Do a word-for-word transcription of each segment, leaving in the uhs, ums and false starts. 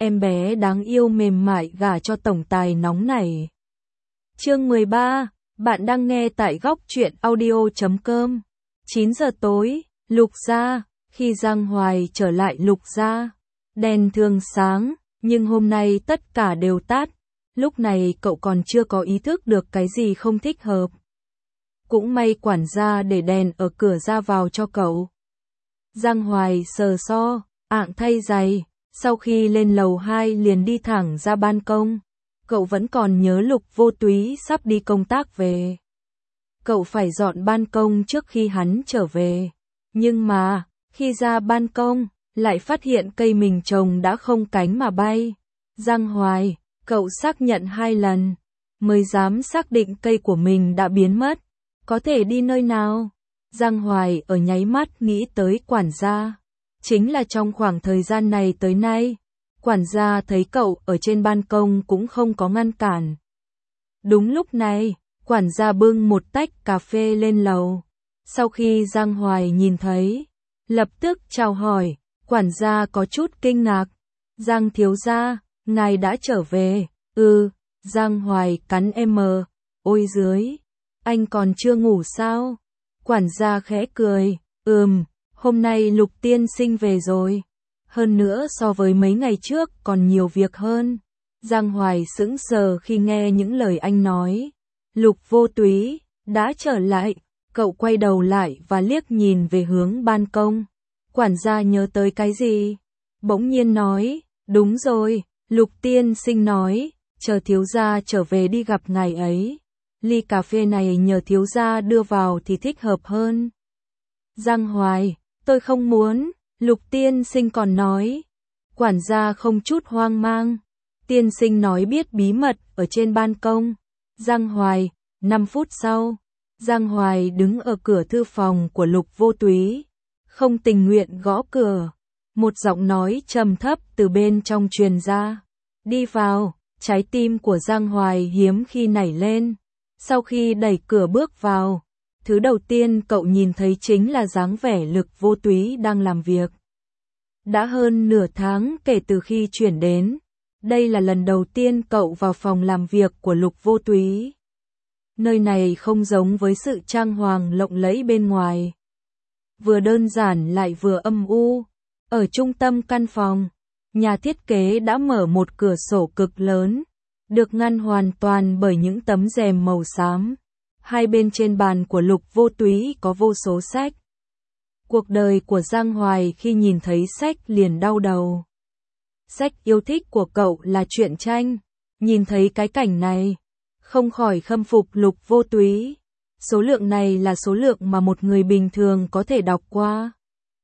em bé đáng yêu mềm mại gả cho tổng tài nóng nảy. Chương mười ba, bạn đang nghe tại góc truyện audio chấm com. chín giờ tối, Lục gia, khi Giang Hoài trở lại Lục gia, đèn thường sáng, nhưng hôm nay tất cả đều tắt. Lúc này cậu còn chưa có ý thức được cái gì không thích hợp. Cũng may quản gia để đèn ở cửa ra vào cho cậu. Giang Hoài sờ so, ạng thay giày, sau khi lên lầu hai liền đi thẳng ra ban công. Cậu vẫn còn nhớ Lục Vô Túy sắp đi công tác về. Cậu phải dọn ban công trước khi hắn trở về. Nhưng mà, khi ra ban công, lại phát hiện cây mình trồng đã không cánh mà bay. Giang Hoài, cậu xác nhận hai lần, mới dám xác định cây của mình đã biến mất. Có thể đi nơi nào? Giang Hoài ở nháy mắt nghĩ tới quản gia. Chính là trong khoảng thời gian này tới nay, quản gia thấy cậu ở trên ban công cũng không có ngăn cản. Đúng lúc này, quản gia bưng một tách cà phê lên lầu. Sau khi Giang Hoài nhìn thấy, lập tức chào hỏi, quản gia có chút kinh ngạc. Giang thiếu gia, ngài đã trở về. Ừ, Giang Hoài cắn em. Ôi dưới, anh còn chưa ngủ sao? Quản gia khẽ cười, ừm, hôm nay Lục tiên sinh về rồi. Hơn nữa so với mấy ngày trước còn nhiều việc hơn. Giang Hoài sững sờ khi nghe những lời anh nói. Lục Vô Túy đã trở lại, cậu quay đầu lại và liếc nhìn về hướng ban công. Quản gia nhớ tới cái gì? Bỗng nhiên nói, đúng rồi, Lục tiên sinh nói, chờ thiếu gia trở về đi gặp ngài ấy. Ly cà phê này nhờ thiếu gia đưa vào thì thích hợp hơn. Giang Hoài, tôi không muốn, Lục tiên sinh còn nói. Quản gia không chút hoang mang. Tiên sinh nói biết bí mật ở trên ban công. Giang Hoài, năm phút sau, Giang Hoài đứng ở cửa thư phòng của Lục Vô Túy, không tình nguyện gõ cửa. Một giọng nói trầm thấp từ bên trong truyền ra. Đi vào, trái tim của Giang Hoài hiếm khi nảy lên. Sau khi đẩy cửa bước vào, thứ đầu tiên cậu nhìn thấy chính là dáng vẻ Lục Vô Túy đang làm việc. Đã hơn nửa tháng kể từ khi chuyển đến, đây là lần đầu tiên cậu vào phòng làm việc của Lục Vô Túy. Nơi này không giống với sự trang hoàng lộng lẫy bên ngoài. Vừa đơn giản lại vừa âm u. Ở trung tâm căn phòng, nhà thiết kế đã mở một cửa sổ cực lớn, được ngăn hoàn toàn bởi những tấm rèm màu xám. Hai bên trên bàn của Lục Vô Túy có vô số sách. Cuộc đời của Giang Hoài khi nhìn thấy sách liền đau đầu. Sách yêu thích của cậu là truyện tranh. Nhìn thấy cái cảnh này, không khỏi khâm phục Lục Vô Túy. Số lượng này là số lượng mà một người bình thường có thể đọc qua.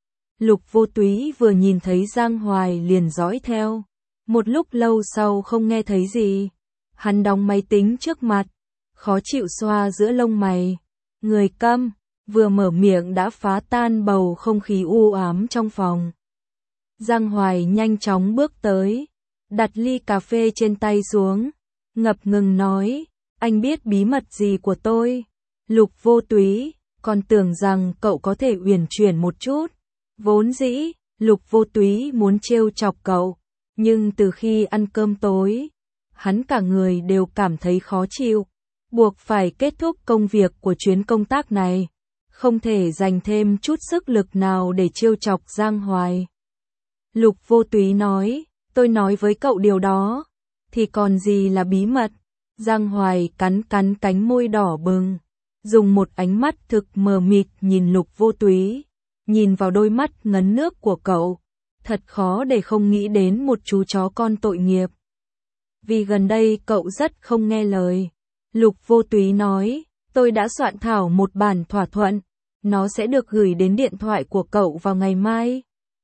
Lục Vô Túy vừa nhìn thấy Giang Hoài liền dõi theo. Một lúc lâu sau không nghe thấy gì. Hắn đóng máy tính trước mặt, khó chịu xoa giữa lông mày. Người câm, vừa mở miệng đã phá tan bầu không khí u ám trong phòng. Giang Hoài nhanh chóng bước tới, đặt ly cà phê trên tay xuống, ngập ngừng nói, anh biết bí mật gì của tôi? Lục Vô Túy, còn tưởng rằng cậu có thể uyển chuyển một chút. Vốn dĩ, Lục Vô Túy muốn trêu chọc cậu, nhưng từ khi ăn cơm tối, hắn cả người đều cảm thấy khó chịu, buộc phải kết thúc công việc của chuyến công tác này, không thể dành thêm chút sức lực nào để trêu chọc Giang Hoài. Lục Vô Túy nói, tôi nói với cậu điều đó, thì còn gì là bí mật. Giang Hoài cắn cắn cánh môi đỏ bừng, dùng một ánh mắt thực mờ mịt nhìn Lục Vô Túy, nhìn vào đôi mắt ngấn nước của cậu, thật khó để không nghĩ đến một chú chó con tội nghiệp. Vì gần đây cậu rất không nghe lời. Lục Vô Túy nói, tôi đã soạn thảo một bản thỏa thuận, nó sẽ được gửi đến điện thoại của cậu vào ngày mai.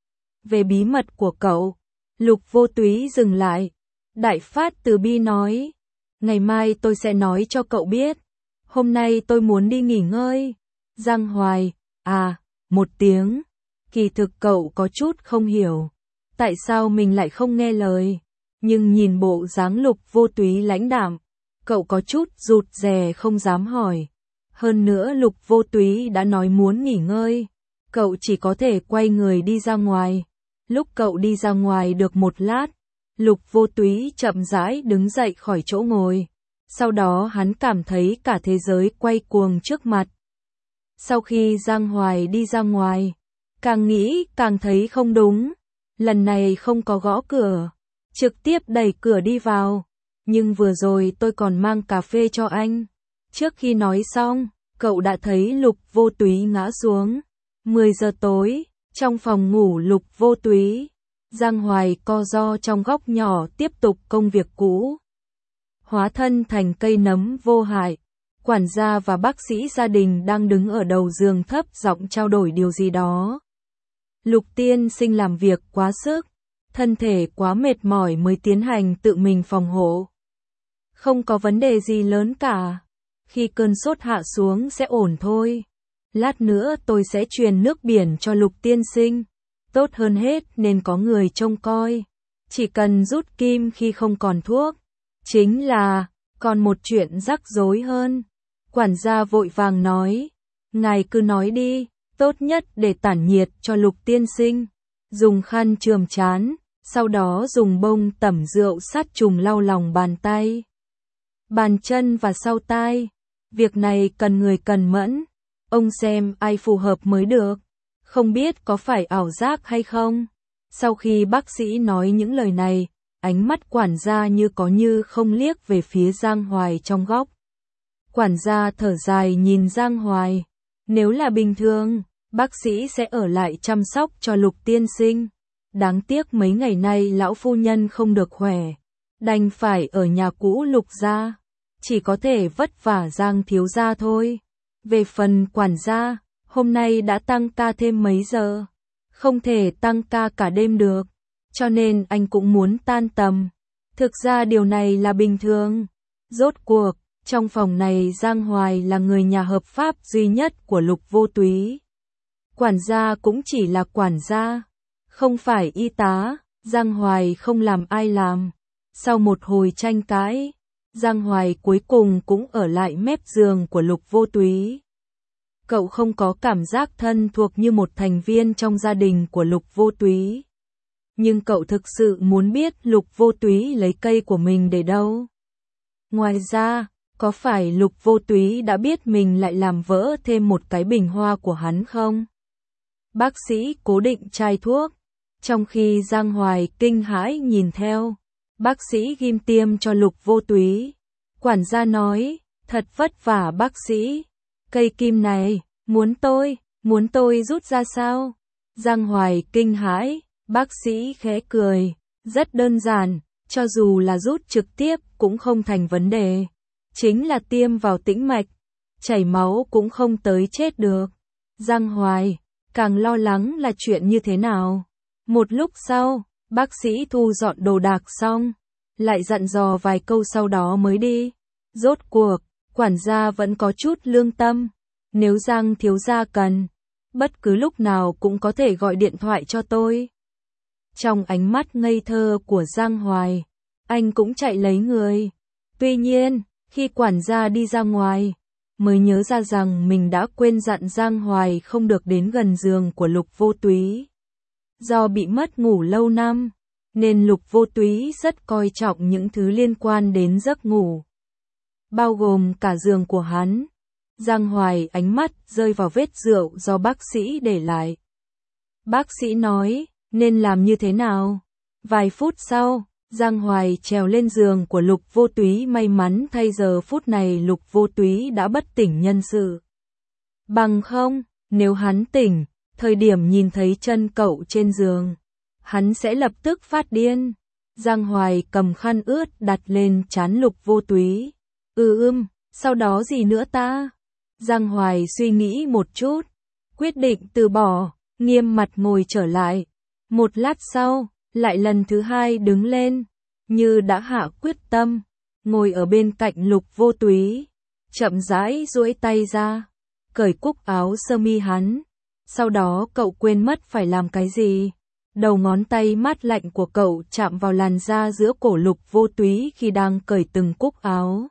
Về bí mật của cậu, Lục Vô Túy dừng lại. Đại Phát Từ Bi nói, ngày mai tôi sẽ nói cho cậu biết. Hôm nay tôi muốn đi nghỉ ngơi. Giang Hoài, à, một tiếng. Kỳ thực cậu có chút không hiểu, tại sao mình lại không nghe lời. Nhưng nhìn bộ dáng Lục Vô Túy lãnh đạm, cậu có chút rụt rè không dám hỏi. Hơn nữa Lục Vô Túy đã nói muốn nghỉ ngơi, cậu chỉ có thể quay người đi ra ngoài. Lúc cậu đi ra ngoài được một lát, Lục Vô Túy chậm rãi đứng dậy khỏi chỗ ngồi. Sau đó hắn cảm thấy cả thế giới quay cuồng trước mặt. Sau khi Giang Hoài đi ra ngoài, càng nghĩ càng thấy không đúng. Lần này không có gõ cửa, trực tiếp đẩy cửa đi vào. Nhưng vừa rồi tôi còn mang cà phê cho anh. Trước khi nói xong, cậu đã thấy Lục Vô Túy ngã xuống. mười giờ tối, trong phòng ngủ Lục Vô Túy, Giang Hoài co ro trong góc nhỏ tiếp tục công việc cũ. Hóa thân thành cây nấm vô hại, quản gia và bác sĩ gia đình đang đứng ở đầu giường thấp giọng trao đổi điều gì đó. Lục tiên sinh làm việc quá sức, thân thể quá mệt mỏi mới tiến hành tự mình phòng hộ. Không có vấn đề gì lớn cả, khi cơn sốt hạ xuống sẽ ổn thôi. Lát nữa tôi sẽ truyền nước biển cho Lục tiên sinh. Tốt hơn hết nên có người trông coi. Chỉ cần rút kim khi không còn thuốc. Chính là, còn một chuyện rắc rối hơn. Quản gia vội vàng nói. Ngài cứ nói đi, tốt nhất để tản nhiệt cho Lục tiên sinh. Dùng khăn chườm trán, sau đó dùng bông tẩm rượu sát trùng lau lòng bàn tay, bàn chân và sau tai. Việc này cần người cần mẫn. Ông xem ai phù hợp mới được. Không biết có phải ảo giác hay không? Sau khi bác sĩ nói những lời này, ánh mắt quản gia như có như không liếc về phía Giang Hoài trong góc. Quản gia thở dài nhìn Giang Hoài. Nếu là bình thường, bác sĩ sẽ ở lại chăm sóc cho Lục tiên sinh. Đáng tiếc mấy ngày nay lão phu nhân không được khỏe, đành phải ở nhà cũ Lục gia. Chỉ có thể vất vả Giang thiếu gia thôi. Về phần quản gia, hôm nay đã tăng ca thêm mấy giờ. Không thể tăng ca cả đêm được, cho nên anh cũng muốn tan tầm. Thực ra điều này là bình thường. Rốt cuộc, trong phòng này Giang Hoài là người nhà hợp pháp duy nhất của Lục Vô Túy. Quản gia cũng chỉ là quản gia, không phải y tá. Giang Hoài không làm ai làm. Sau một hồi tranh cãi, Giang Hoài cuối cùng cũng ở lại mép giường của Lục Vô Túy. Cậu không có cảm giác thân thuộc như một thành viên trong gia đình của Lục Vô Túy. Nhưng cậu thực sự muốn biết Lục Vô Túy lấy cây của mình để đâu. Ngoài ra, có phải Lục Vô Túy đã biết mình lại làm vỡ thêm một cái bình hoa của hắn không? Bác sĩ cố định chai thuốc, trong khi Giang Hoài kinh hãi nhìn theo. Bác sĩ ghim tiêm cho Lục Vô Túy. Quản gia nói, thật vất vả bác sĩ. Cây kim này, muốn tôi, muốn tôi rút ra sao? Giang Hoài kinh hãi, bác sĩ khẽ cười. Rất đơn giản, cho dù là rút trực tiếp cũng không thành vấn đề. Chính là tiêm vào tĩnh mạch, chảy máu cũng không tới chết được. Giang Hoài, càng lo lắng là chuyện như thế nào? Một lúc sau, bác sĩ thu dọn đồ đạc xong, lại dặn dò vài câu sau đó mới đi. Rốt cuộc, quản gia vẫn có chút lương tâm. Nếu Giang thiếu gia cần, bất cứ lúc nào cũng có thể gọi điện thoại cho tôi. Trong ánh mắt ngây thơ của Giang Hoài, anh cũng chạy lấy người. Tuy nhiên, khi quản gia đi ra ngoài, mới nhớ ra rằng mình đã quên dặn Giang Hoài không được đến gần giường của Lục Vô Túy. Do bị mất ngủ lâu năm, nên Lục Vô Túy rất coi trọng những thứ liên quan đến giấc ngủ, bao gồm cả giường của hắn. Giang Hoài ánh mắt rơi vào vết rượu do bác sĩ để lại. Bác sĩ nói, nên làm như thế nào? Vài phút sau, Giang Hoài trèo lên giường của Lục Vô Túy. May mắn thay giờ phút này Lục Vô Túy đã bất tỉnh nhân sự. Bằng không, nếu hắn tỉnh, thời điểm nhìn thấy chân cậu trên giường, hắn sẽ lập tức phát điên. Giang Hoài cầm khăn ướt đặt lên trán Lục Vô Túy. Ừ ưm, sau đó gì nữa ta? Giang Hoài suy nghĩ một chút, quyết định từ bỏ, nghiêm mặt ngồi trở lại. Một lát sau, lại lần thứ hai đứng lên, như đã hạ quyết tâm, ngồi ở bên cạnh Lục Vô Túy, chậm rãi duỗi tay ra, cởi cúc áo sơ mi hắn. Sau đó cậu quên mất phải làm cái gì. Đầu ngón tay mát lạnh của cậu chạm vào làn da giữa cổ Lục Vô Túy khi đang cởi từng cúc áo.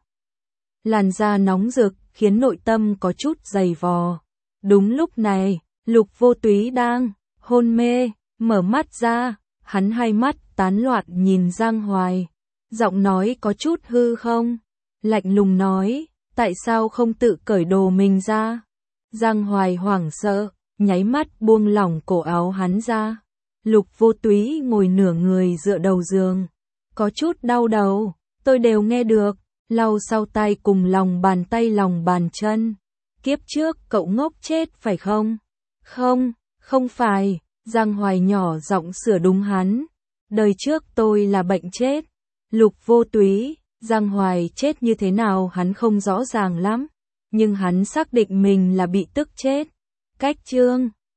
Làn da nóng rực khiến nội tâm có chút dày vò. Đúng lúc này, Lục Vô Túy đang hôn mê, mở mắt ra, hắn hai mắt tán loạn nhìn Giang Hoài, giọng nói có chút hư không, lạnh lùng nói, tại sao không tự cởi đồ mình ra? Giang Hoài hoảng sợ, nháy mắt buông lỏng cổ áo hắn ra. Lục Vô Túy ngồi nửa người dựa đầu giường, có chút đau đầu, tôi đều nghe được, lau sau tay cùng lòng bàn tay lòng bàn chân. Kiếp trước cậu ngốc chết phải không? Không, không phải, Giang Hoài nhỏ giọng sửa đúng hắn. Đời trước tôi là bệnh chết. Lục Vô Túy, Giang Hoài chết như thế nào hắn không rõ ràng lắm, nhưng hắn xác định mình là bị tức chết. Cách chương